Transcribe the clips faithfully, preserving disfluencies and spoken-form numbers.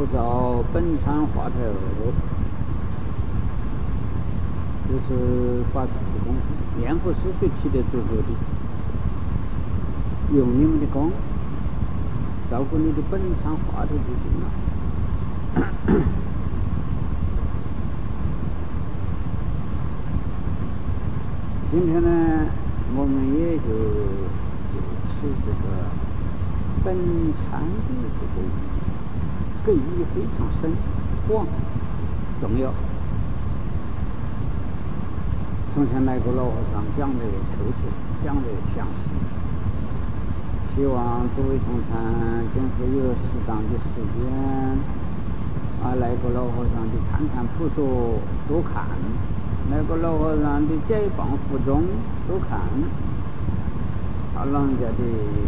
造本参话头，就是把自己功夫念佛思水提得足足的，用你们的功照顾你的本参话头就行了。今天呢，我们也就就持这个本参的这个寓意非常深广重要。从前来过老和尚讲的透彻，讲的详细，希望诸位同参今后有适当的时间啊，来过老和尚的参禅朴素多看，来过老和尚的解放附中多看，他老人家的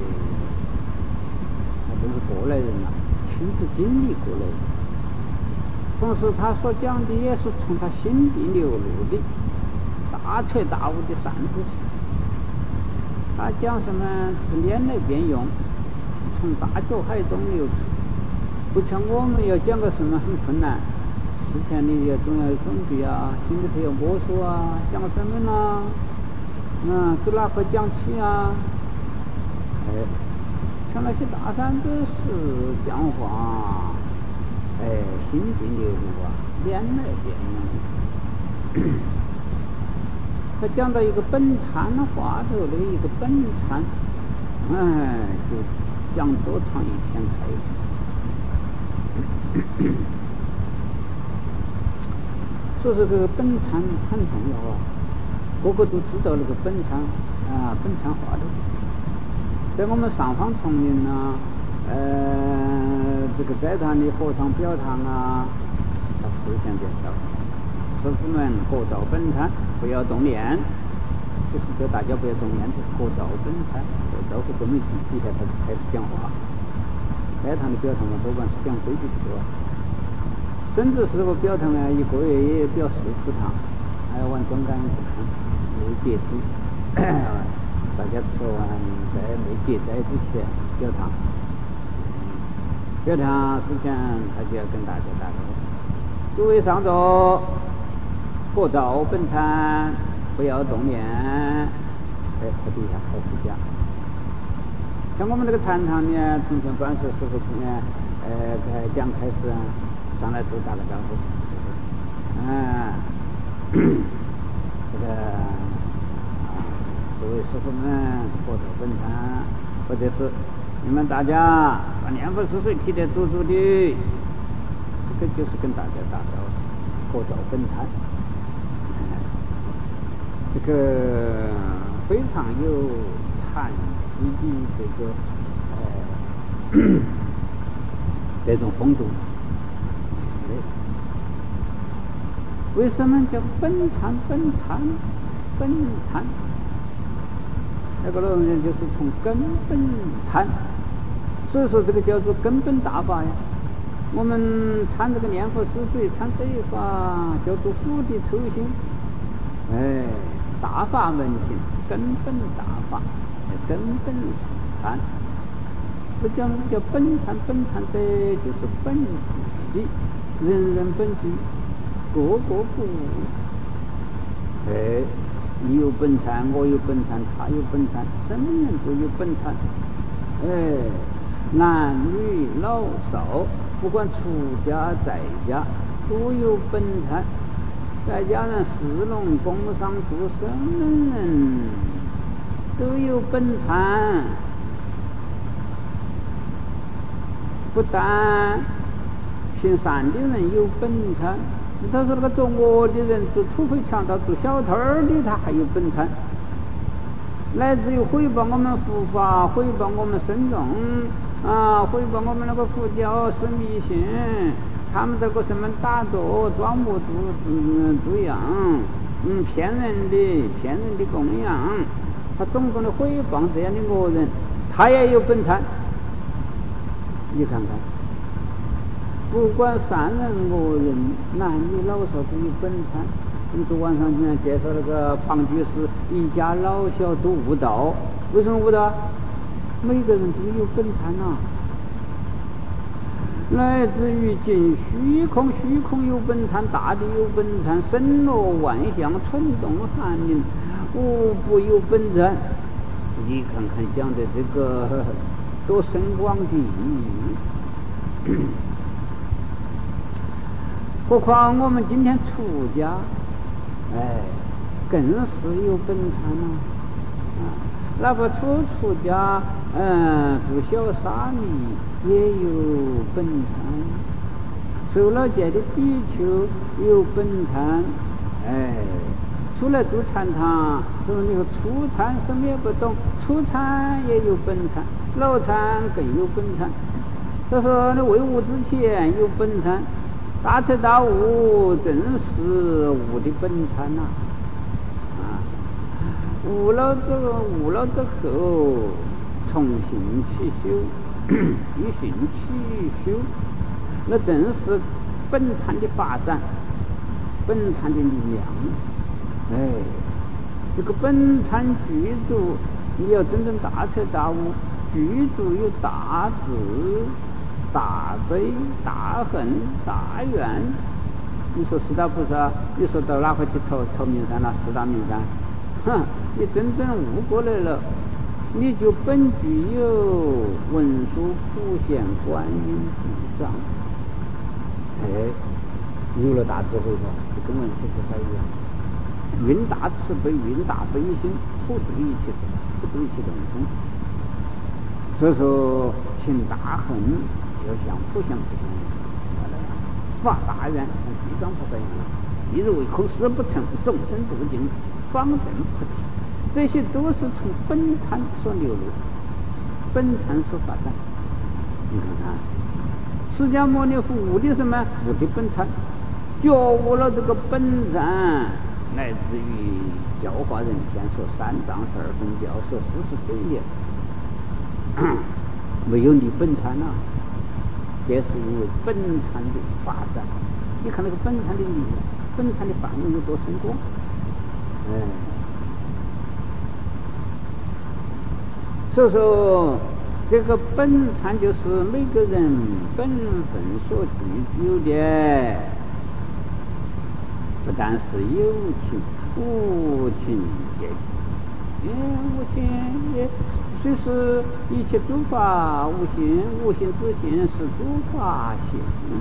他都是过来人了，亲自经历过来的，同时他所讲的也是从他心底流露的大彻大悟的善知识。他讲什么是连来边用，从大觉海中流出，不像我们要讲个什么很困难，事前你要总要准备啊，心里头要摸索啊，讲什么呢？嗯，从哪块讲起啊？哎，像那些大善知识讲话，哎，心地流露啊，连来边用。他讲到一个本参话头的一个本参，哎，就讲多长一篇开。所以说这个本参很重要啊，个个都知道那个本参啊，本参话头。在我们上方丛林啊，呃，这个斋堂的和尚表堂啊，他事先介绍。师父们各照本参，不要动念，就是叫大家不要动念，就是各照本参，各照和跟没底下他开始讲话。斋堂的表堂嘛，多半是讲规矩的多，甚至师父表堂呢，一个月也表四次堂，还要往中间不看，没戒体，大家吃完在没戒斋之前表堂，表堂之前他就要跟大家打招呼。诸位上座，各照本参，不要动念。哎，他底下开始讲。像我们这个禅堂呢，从前观世师父呢，呃，开讲开始啊，上来都打个招呼。嗯，这个啊，诸位师父们，各照本参，或者是你们大家把念佛思水提得足足的。这就是跟大家打招呼，各照本参，这个非常有禅师的这个呃这种风度。为什么叫本参本参本参？那个老人就是从根本参，所以说这个叫做根本大法呀。我们参这个念佛思水，参这一法叫做佛的抽心，哎，大法门行，根本大法，根本参。不讲叫本参，本参的就是本具的，人人本具，个个不无。哎，你有本参，我有本参，他有本参，什么人都有本参。哎，男女老少。不管出家在家都有本参，在家人侍农工商做什么人都有本参，不但行善的人有本参，他说那个做恶的人，做土匪强盗、做小偷的，他还有本参，乃至于毁谤我们佛法、毁谤我们僧众啊，毁谤我们那个佛教是迷信，他们这个什么打坐、装模作嗯作样，嗯骗人的、骗人的供养，他种种的毁谤这样的恶人，他也有本参。你看看，不管善人恶人，男女老少都有本参。我们昨晚上今天介绍那个庞居士，一家老小都悟道，为什么悟道？每个人都有本参呐、啊。 来自于尽虚空，虚空有本参，大地有本参，森罗万象，春冬寒林，无不有本参。你看看讲的这个多深广的意义。何况我们今天出家，哎，更是有本参啊！啊，哪怕初出家，嗯，不小沙弥也有本参，受了戒的比丘有本参，哎，出来住禅堂，说你说初禅什么也不懂，初禅也有本参，老禅更有本参。他说你为悟之前有本参。大彻大悟，真是悟的本参呐！啊，悟了这个悟了之后，重新去修，依循去修，那真是本参的发展，本参的力量。哎，这个本参具足，你要真正大彻大悟，具足有大智。大悲、大恨、大愿，你说四大菩萨，你说到哪块去投投名山了？四大名山，哼，你真正悟过来了，你就本具有文殊、普贤、观音、地藏，哎，有了大智慧吧，就跟文殊菩萨一样，运大慈悲，运大悲心，普度一切，普度一切众生。所以说，行大恨。要像普贤菩萨那样发大愿，像地藏菩萨一样，一日为口，誓不成，众生度尽，方正菩提。这些都是从本参所流露，本参所发展。你看看，释迦牟尼佛悟的什么？悟的本参，觉悟了这个本参，来自于教化人天，说三藏十二分教，说四十九年，没有你本参啊。这是因为本参的发展，你看那个本参的力量，本参的反应有多深广，哎，所以说这个本参就是每个人本分所具有的，不但是有情无情也，也无情也。虽是一切诸法无形，无形之心是诸法性。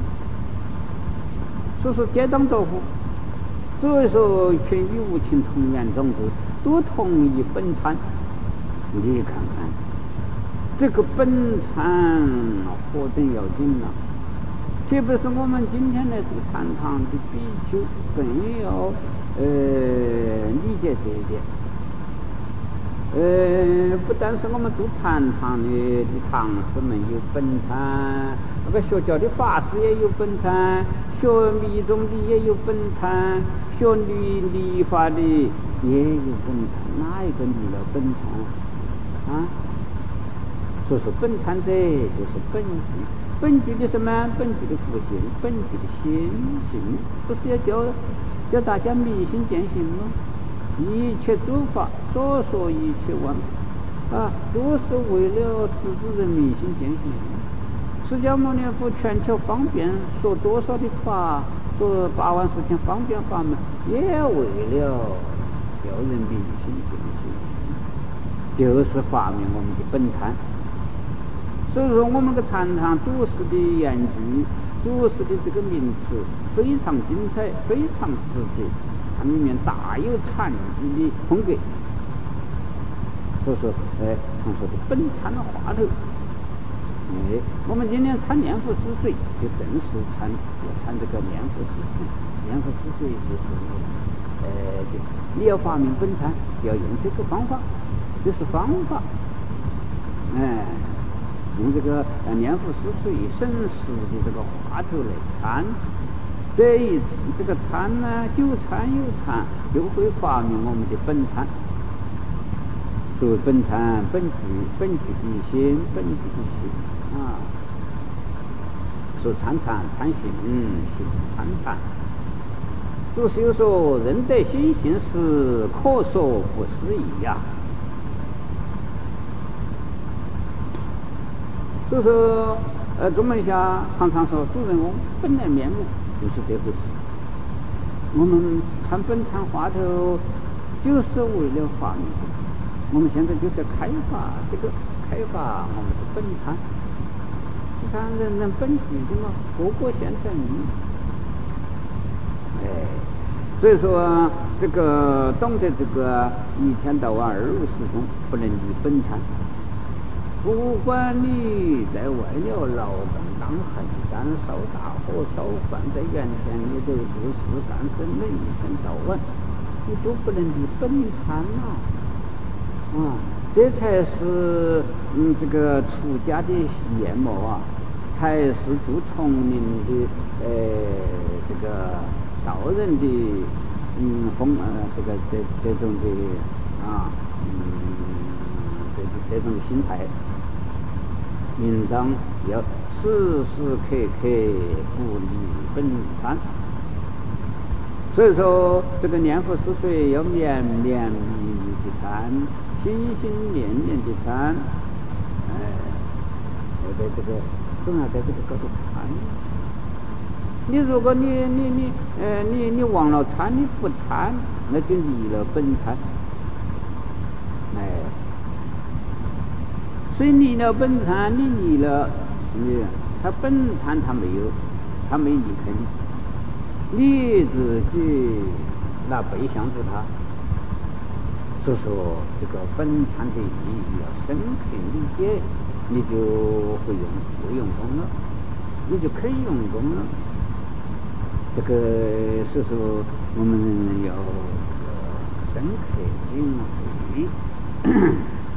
所以说皆当作佛，所以说全与无情同源种子，都同一本参。你看看这个本参何等要紧啊！特别是我们今天来读禅堂的比丘，更要呃理解这一点。呃，不但是我们读禅堂的的堂师们有本参，那个学教的法师也有本参，学密宗的也有本参，学律理法的也有本参，哪一个离了本参啊？所以说本参者就是本具，本具的什么？本具的福性，本具的心性，不是要教教大家迷信见性吗？一切诸法，所说一切万啊，都是为了制止人迷信见性。释迦牟尼佛全球方便说多少的法，说八万四千方便法门，也为了要人迷信见性，就是发明我们的本参。所以说，我们个禅堂主持的言句，主持的这个名词非常精彩，非常直接。它里面大有禅机的风格，所以说，哎，常说的本参的话头，哎，我们今天参念佛之水，就正是参要参这个念佛之水，念佛之水就是，呃，就你要发明本参，要用这个方法，这是方法，哎，用这个呃念佛之水省时的这个话头来参。这一次这个参呢，有参有参，就会发明我们的本参。所谓本参，本具本具的心，本具的心啊。说参禅参行，行参禅。祖师有说：“人得心行时，可说不思议呀。”所以说， 呃，宗门下常常说主人翁本来面目就是这回事。我们参本参话头，就是为了发明。我们现在就是要开发这个开发我们的本参。你看人人本具的嘛，个个现成意。哎，所以说这个懂得这个一天到晚二五四中不能离本参。不管你在外了劳动当横干烧大火烧饭，在原田你都不是干生的，一天到晚你都不能离本参啊！啊，这才是嗯这个出家的面貌啊，才是做丛林的呃这个道人的嗯风呃这个这这种的啊嗯这这种心态。应当要时时刻刻不离本参，所以说这个念佛思水要绵绵密密的参，心心念念的参，哎，要在这个总要在这个高度参。你如果你你你呃你你忘了参，你不参，那就离了本参，哎。所以离了本参，你离了，你他本参他没有，他没离开你，你自己拿背向着他，所以说这个本参的意义要深刻理解，你就会用会用功了，你就肯用功了。这个所以说我们要深刻领会。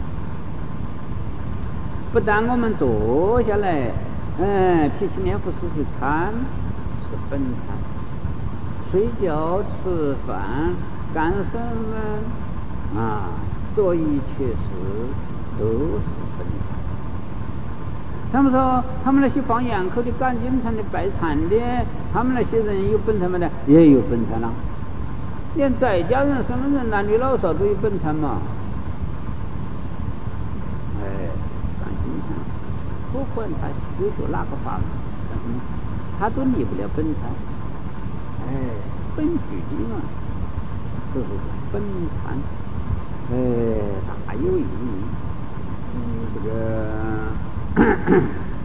不但我们坐下来，嗯，提起念佛思绪参是本参，睡觉、吃饭、干什么啊，做一切事都是本参。他们说，他们那些放羊口的、赶经常的、拜忏的，他们那些人有本参吗？呢，也有本参啊。连在家人、什么人、男女老少都有本参嘛。不管他修学哪个法门，嗯，他都离不了本参。哎，本具的嘛，就是本参，哎，大有意义。嗯，这个咳咳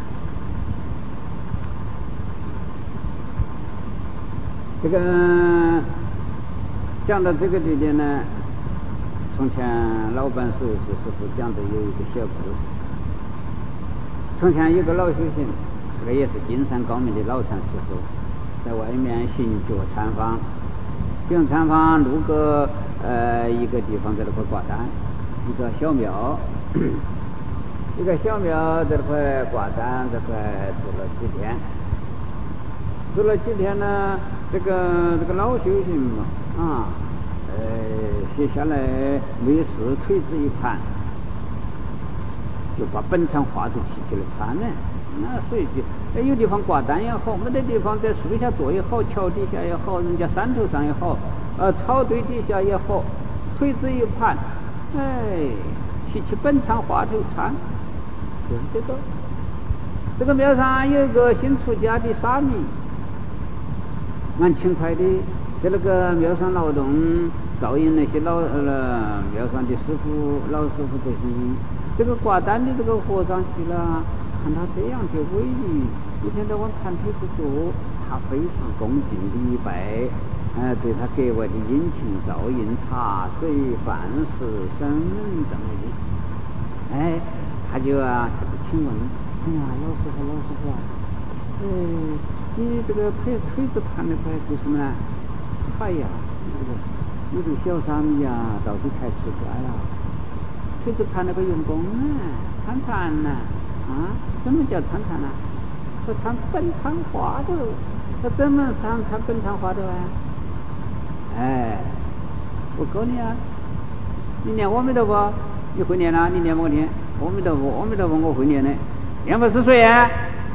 这个讲到这个地点呢，从前老板师师师傅讲的有一个小故事。从前有个老修行，这个也是金山高明的老禅师傅，在外面行脚参访，行参访路过呃一个地方，在那块挂单，一个小庙，一个小庙在那块挂单，这块住了几天，住了几天呢，这个这个老修行嘛，啊，呃，写下来没事，腿子一盘。就把本参画图提起来参呢，那所以就哎有地方挂单也好，没得地方在树下坐也好，桥底下也好，人家山头上也好，呃草堆底下也好，腿子一盘，哎，提起本参画图参，就是这个。这个庙上有一个新出家的沙弥，蛮勤快的，在那个庙上劳动，照应那些老呃庙上的师傅、老师傅这些。这个挂单的这个和尚去了，看他这样的威仪，一天到晚盘腿不坐，他非常恭敬礼拜，呃，对他格外的殷勤照应茶水饭食生这么的，哎，他就啊，他就请问，哎呀，老师傅，老师傅啊，哎，你这个腿腿子盘的快做什么呢？哎呀，这个你这个小沙弥呀，到底才出家呀？腿子盘那个用功呢，参禅呢，啊，怎么叫参禅呢？说参本参话头，他怎么参参本参话头啊？哎，我告你啊，你念阿弥陀佛，你会念啦？你念我念阿弥陀佛，阿弥陀佛我会念的。念佛是谁啊？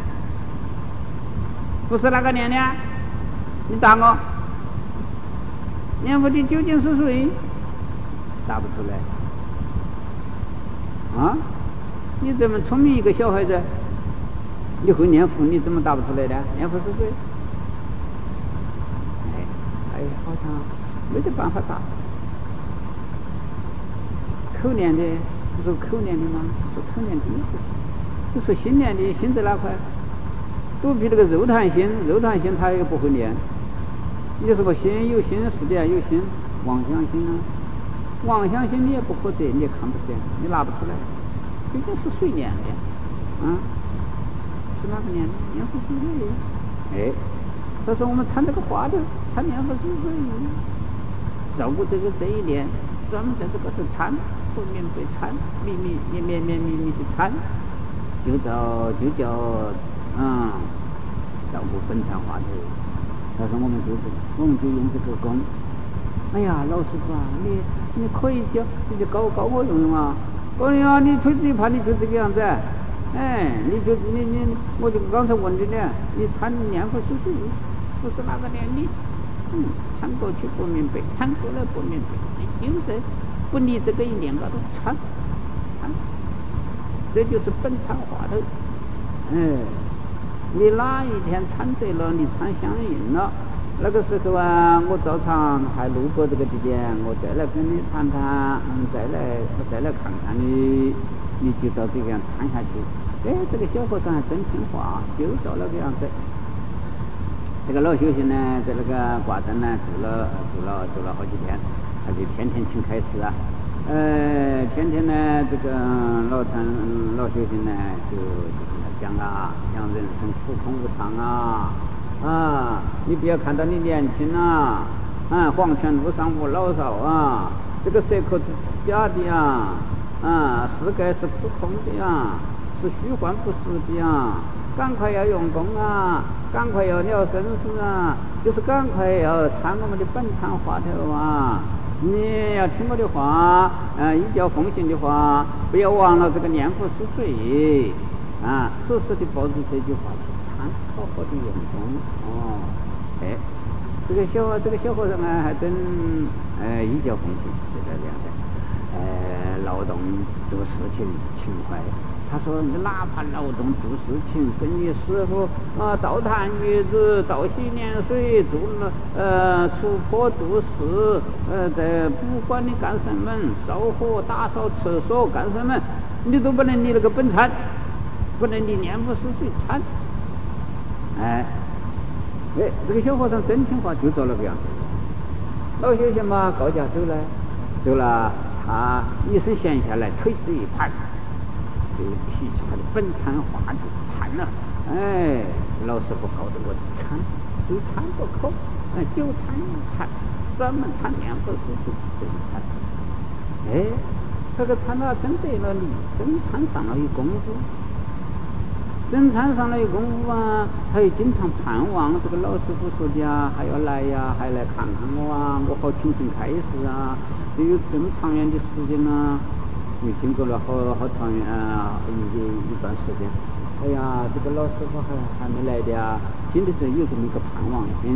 不是那个念的，你答我。念佛的究竟是谁？答不出来。啊，你这么聪明一个小孩子， 你会念佛，你怎么答不出来的？念佛是谁？哎，哎，好像没得办法答。口念的，不是口念的吗？是口念的意思。就说心念的，心在哪块？都比那个肉团心，肉团心他也不会念。你说个心有心是的，有心妄想心啊，妄想心你也不可得，你也看不见，你拿不出来。究竟是谁念的？啊？是哪个念的？念佛是谁？哎，他说我们参这个话的，参念佛是谁？照顾这个这一念，专门在这个是参，不明白参，秘密也绵绵密密的参，就叫就叫嗯，照顾本参话头。他说我们就是，我们就用这个功。哎呀，老师傅啊，你你可以教，你就教教我用用啊。我说呀，你腿子一盘，你就这个样子。哎，你就你你，我就刚才问你呢，你参念佛是谁？不是那个念你，嗯，参过去不明白，参过来不明白，你就是不离这个一念高头参参，这就是本参话头。哎，你哪一天参对了，你参相应了，那个时候啊，我照常还路过这个地点，我再来跟你谈谈，嗯，再来我再来看看你，你就照这个样参下去。哎，这个小和尚还真听话，就照那个样子。这个老修行呢，在那个挂灯呢住了住了住了好几天，他就天天请开示啊。呃，天天呢，这个老禅老修行呢，就就是讲啊，讲人生苦空无常啊，啊，你不要看到你年轻啊，啊，黄泉路上无老少啊，这个色可是假的呀，啊，世界是不空的呀，是虚幻不实的呀，赶快要用功啊，赶快要了生死啊，就是赶快要参我们的本参话头啊。你要听我的话，呃，依教奉行的话，不要忘了这个念佛是谁啊！时时的抱着这句话去参，好好的用功哦。哎，这个小这个小和尚呢，还真呃依教奉行，就这样的，呃，劳动做事情勤快。他说：“你哪怕劳动做事情，跟你师傅啊，倒弹鱼子，倒洗脸水，做了呃除破做事，呃，在不管你干什么，烧火打扫厕所干什么，你都不能离那个本参，不能离念佛是谁参。哎，哎，这个小和尚真听话，就照那个样子。老修行嘛，高架走了，走了，他一身闲下来，腿子一盘。”就提起他的本参话就参了，哎，老师傅告诉我参，就参不可，哎，就参一参，专门参念佛是就就参，哎，这个参了真得了力，真参上了一功夫，真参上了一功夫啊，他也经常盼望这个老师傅说的啊，还要来呀，还来看看我啊，我好听听开示啊，都有这么长远的时间啊。又经过了好好长远啊一一段时间，哎呀，这个老师傅还还没来的啊，心里头有这么一个盼望心。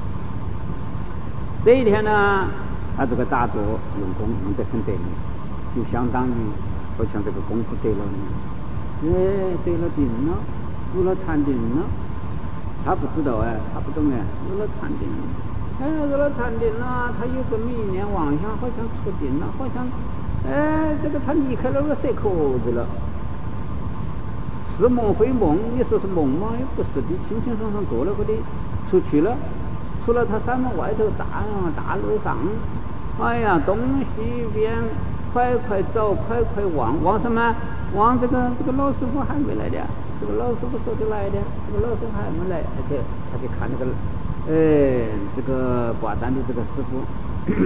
这一天呢，他这个打坐用功用得很得力，就相当于好像这个功夫得了力，哎，得了定了，入了禅定了。他不知道哎，他不懂哎，入了禅定了，哎，入了禅定了，他有这么一念妄想，好像出定了，好像。哎，这个他离开了个色壳子了，是梦非梦？你说是梦吗？也不是的，清清爽爽做了个的，出去了，出了他山门外头大大路上，哎呀，东西边快快走，快快望，望什么？望这个这个老师傅还没来的，这个老师傅说的来的，这个老师傅还没来，而且他就看那个，哎，这个挂单的这个师傅。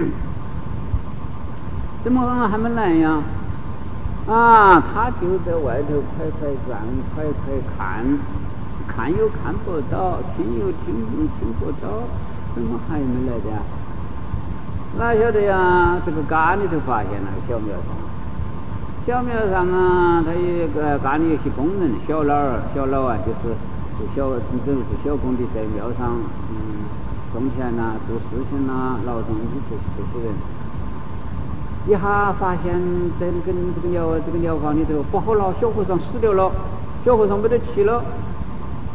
怎么还没来呀？啊，他就在外头快快转，快快看，看又看不到，听又听听不到，怎么还没来的？哪晓得呀？这个缸里头发现了小庙上，小庙上啊，他有个缸里有些工人，小老儿，小老啊，就是就小，这是小工的在庙上，嗯，种田呐、做事情呐、劳动的这这些人。一下发现在那个这个疗这个疗房里头不好了，小和尚死掉了，小和尚没得气了，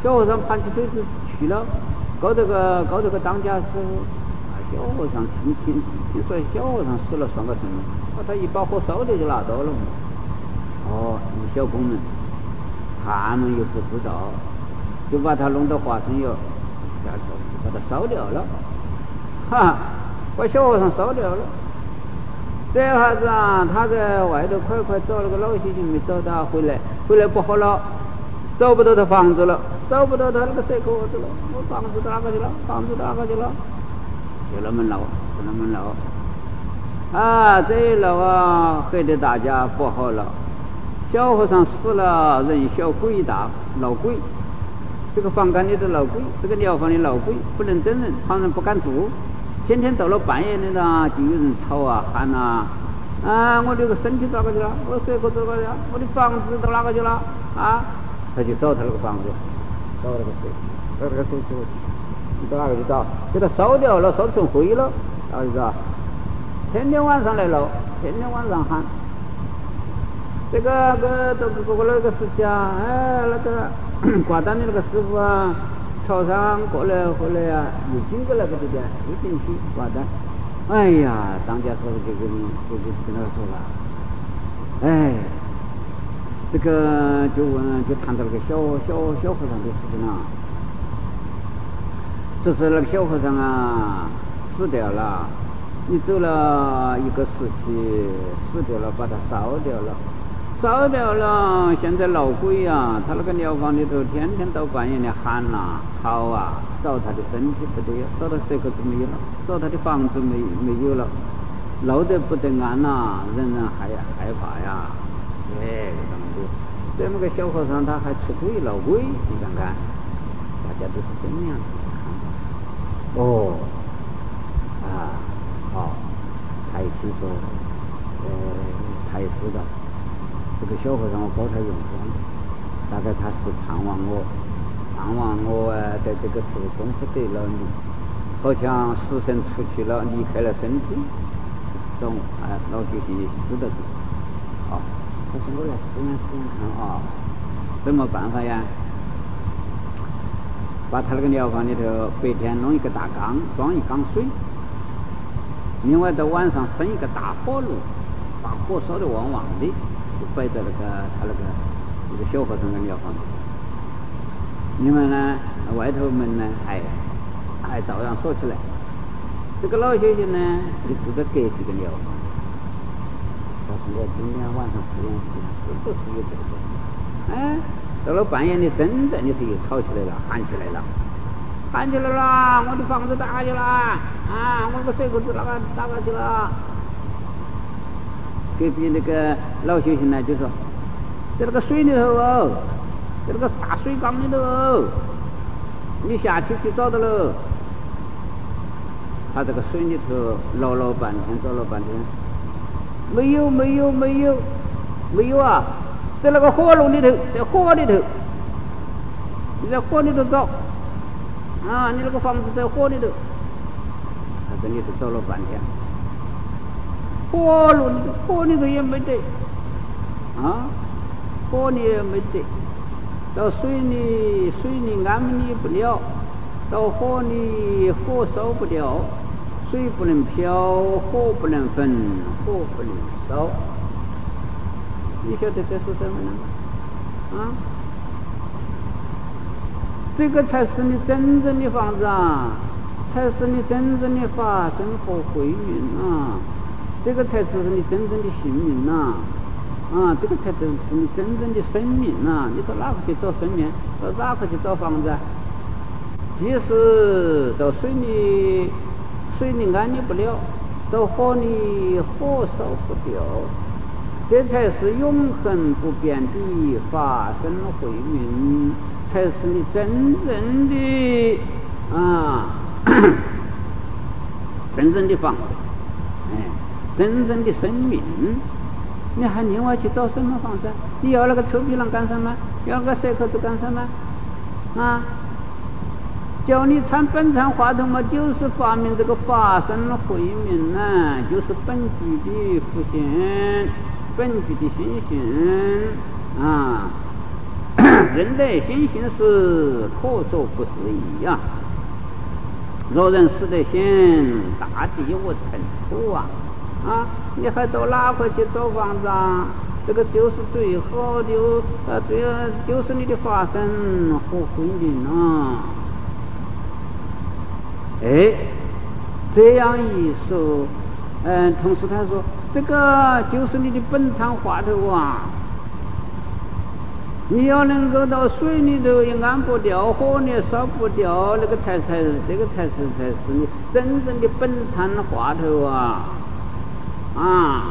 小和尚盘起腿子去了，高头个高头个当家师傅，啊，小和尚听听听说小和尚死了算个什么？把他一把火烧掉就拿走了。哦，小工们，他们又不知道，就把他弄到花生油下头，把他烧掉了，哈，把小和尚烧掉了。这下子啊，他在外头快快找了个老先生没找到，回来回来不好了，找不到他房子了，找不到他那个蛇口子了，我房子哪个去了？房子哪个去了？就那么闹，就那么闹，啊，这一闹啊，害得大家不好了。小和尚死了，人小鬼大，闹鬼。这个房间里头闹鬼，这个疗房里闹鬼，不能整人，旁人不敢住。天天到了半夜的呢，就有人吵啊喊啊，啊，我这个身体到哪个去了？我蛇口到哪个去了？我的房子到哪个去了？啊，他就找他那个房子，找那个蛇，找那个蛇去，你到哪个去找？给他烧掉了，烧成灰了，然后就说，天天晚上来闹，天天晚上喊，这个个都过过那个时期啊，哎，那个挂单的那个师傅啊。早上过来回来呀、啊，又经过那个地点，又进去挂单。哎呀，当家师傅就跟就就跟他说了，哎，这个就问就谈到那个小小小和尚的事情了。这是那个小和尚啊死掉了，你走了一个时期死掉了，把它烧掉了。烧掉了，现在闹鬼啊！他那个疗房里头，天天到半夜的喊呐、吵啊，找他的身体不得，找他这个子没有了，找他的房子没没有了，闹得不得安呐、啊，人人害害怕呀！哎，这么多，这么个小和尚他还出鬼闹鬼，你看看，大家都是这样子看。哦，啊，好、哦，他一听说，呃，他也知道。这个小和尚我高他用功，大概他是盼望我，盼望我啊，在这个时候功夫得了你，好像死神出去了，离开了身体，懂啊？老学习知道的，好，他说我来试验试验看啊，怎么办法呀？把他那个疗房里头白天弄一个大缸，装一缸水，另外到晚上生一个大火炉，把火烧得旺旺的。就摆在那个他那个那个小和尚的疗房，另外呢，外头门呢还还照样锁起来。这个老先生呢就住在隔壁的疗房。他说我今天晚上实验室是不是有这个？哎，到了半夜的真正的时候又吵起来了，喊起来了，喊起来了！我的房子打下去了啊！我个水库子哪个打下去了？隔壁那个老先生呢就说，在那个水里头哦，在那个大水缸里头哦，你下去去找到了。他这个水里头捞了半天，找了半天，没有没有没有没有啊，在那个火炉里头，在火里头，你在火里头找啊，你那个房子在火里头。他在里头找了半天。火炉里头，火里头也没得，啊，火里也没得，到水里水里安理不了，到火里火烧不了，水不能漂，火不能焚，火不能烧。你晓得这是什么呢？啊，这个才是你真正的房子啊，才是你真正的法身和慧命啊。这个才是你真正的性命呐、啊，啊，这个才是你真正的生命呐、啊！你到哪个去找生命？到哪个去找房子啊？即使到水里，水里安理不了；到火里，火烧不掉。这才是永恒不变的法身慧命，才是你真正的啊，真正的房子，哎。真正的生命，你还另外去找什么房子？你要那个臭皮囊干什么？要那个蛇口子干什么？啊！叫你参本参话头嘛，就是发明这个法身慧命呐，就是本具的福性，本具的心性啊。 人类心行事，可说不思议呀、啊！若人死得心，大地无尘土啊！啊，你还到哪块去找房子啊？这个就是最好的，呃，最就是你的法身和婚姻啊！哎，这样一说，嗯，同时他说，这个就是你的本场话头啊！你要能够到水里头也安不掉，火里也烧不掉，那个才才这个才是才是你真正的本场话头啊！啊，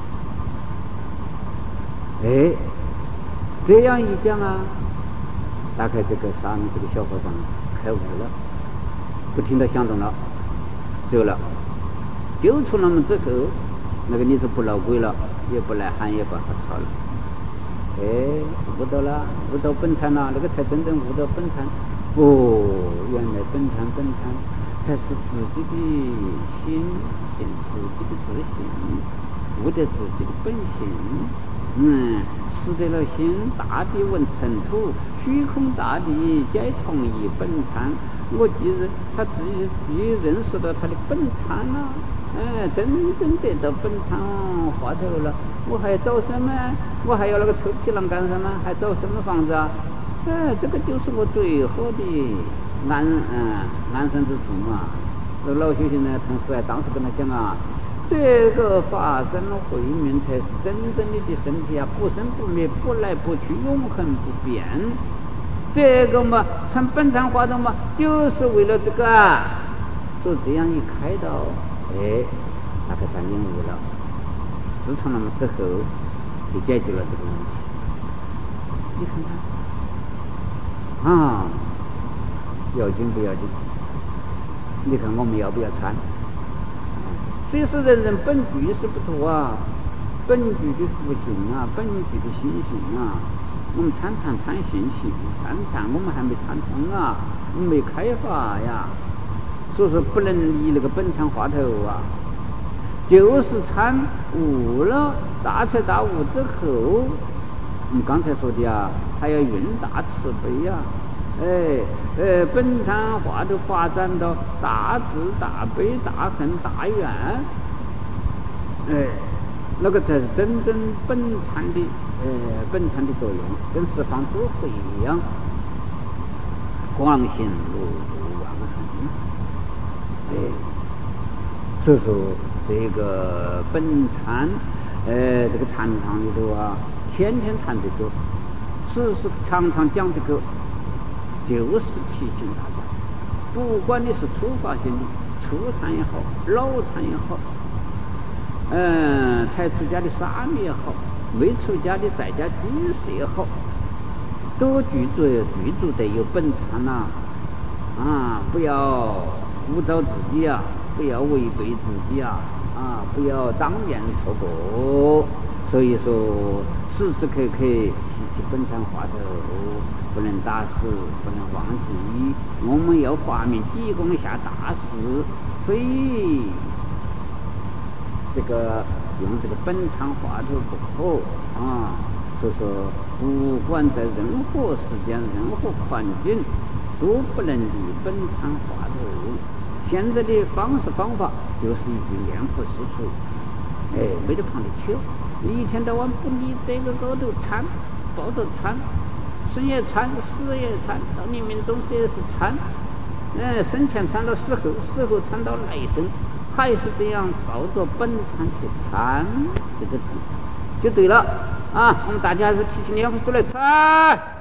哎，这样一讲啊，大概这个沙弥这个小和尚开悟了，不听他想懂了，走了，丢出那么之后，那个你是不闹鬼了，也不来喊，也不发吵了。哎，悟到了，悟到本禅了，那个才真正悟到本禅。哦，原来本禅本禅才是自己的心，现自己的自性，悟得自己的本性。嗯，识得了心，大地闻尘土，虚空大地皆同一本禅。我既然他自己自己认识到他的本禅了。哎，真正得到本场话头了，我还找什么？我还要那个臭皮囊干什么？还找什么房子啊？哎，这个就是我最好的安嗯安身之处嘛。这老修行呢，同时还当时跟他讲啊，这个法身慧命才是真正的的身体啊，不生不灭，不来不去，永恒不变。这个嘛，成本场话头嘛，就是为了这个啊，就这样一开导。哎，那个咱领悟了，自从那么之后，就解决了这个问题。你看看，啊，要紧不要紧？你看我们要不要参？虽是人人本具是不同啊，本具的福性啊，本具的心性啊，我们参禅参心性，参禅我们还没参通啊，我们没开发呀。所以说不能以那个本场话头啊，就是参悟了大彻大悟之后，我们刚才说的啊，还要运大慈悲呀、啊，哎，呃，本场话头发展到大智大悲大恨大愿，哎，那个才是真正本场的呃本场的作用，跟十方诸佛一样，光行如往恒。哎，所以说这个本禅，呃，这个禅堂里头啊，天天谈这个，时时常常讲这个，就是提醒大家，不管你是初发性的初禅也好，老禅也好，嗯、呃，才出家的沙弥也好，未出家的在家居士也好，都具足具足得有本禅呐、啊，啊，不要误导自己啊，不要违背自己啊，啊，不要当面错过。所以说，时时刻刻提起本场话头，不能打死，不能忘记。我们要发明济公下大事，所以这个用这个本场话头不可啊。所以说，不管在任何时间、任何环境，都不能离本场话头。现在的方式方法就是一句念佛四处，哎，没得旁的巧。你一天到晚不离这个高头参，抱着参，生也参，死也参，到你命中也是参，哎，生前参到死后，死后参到来生，还是这样抱着本参去参这个字，就对了啊！我们大家还是提起念佛出来参。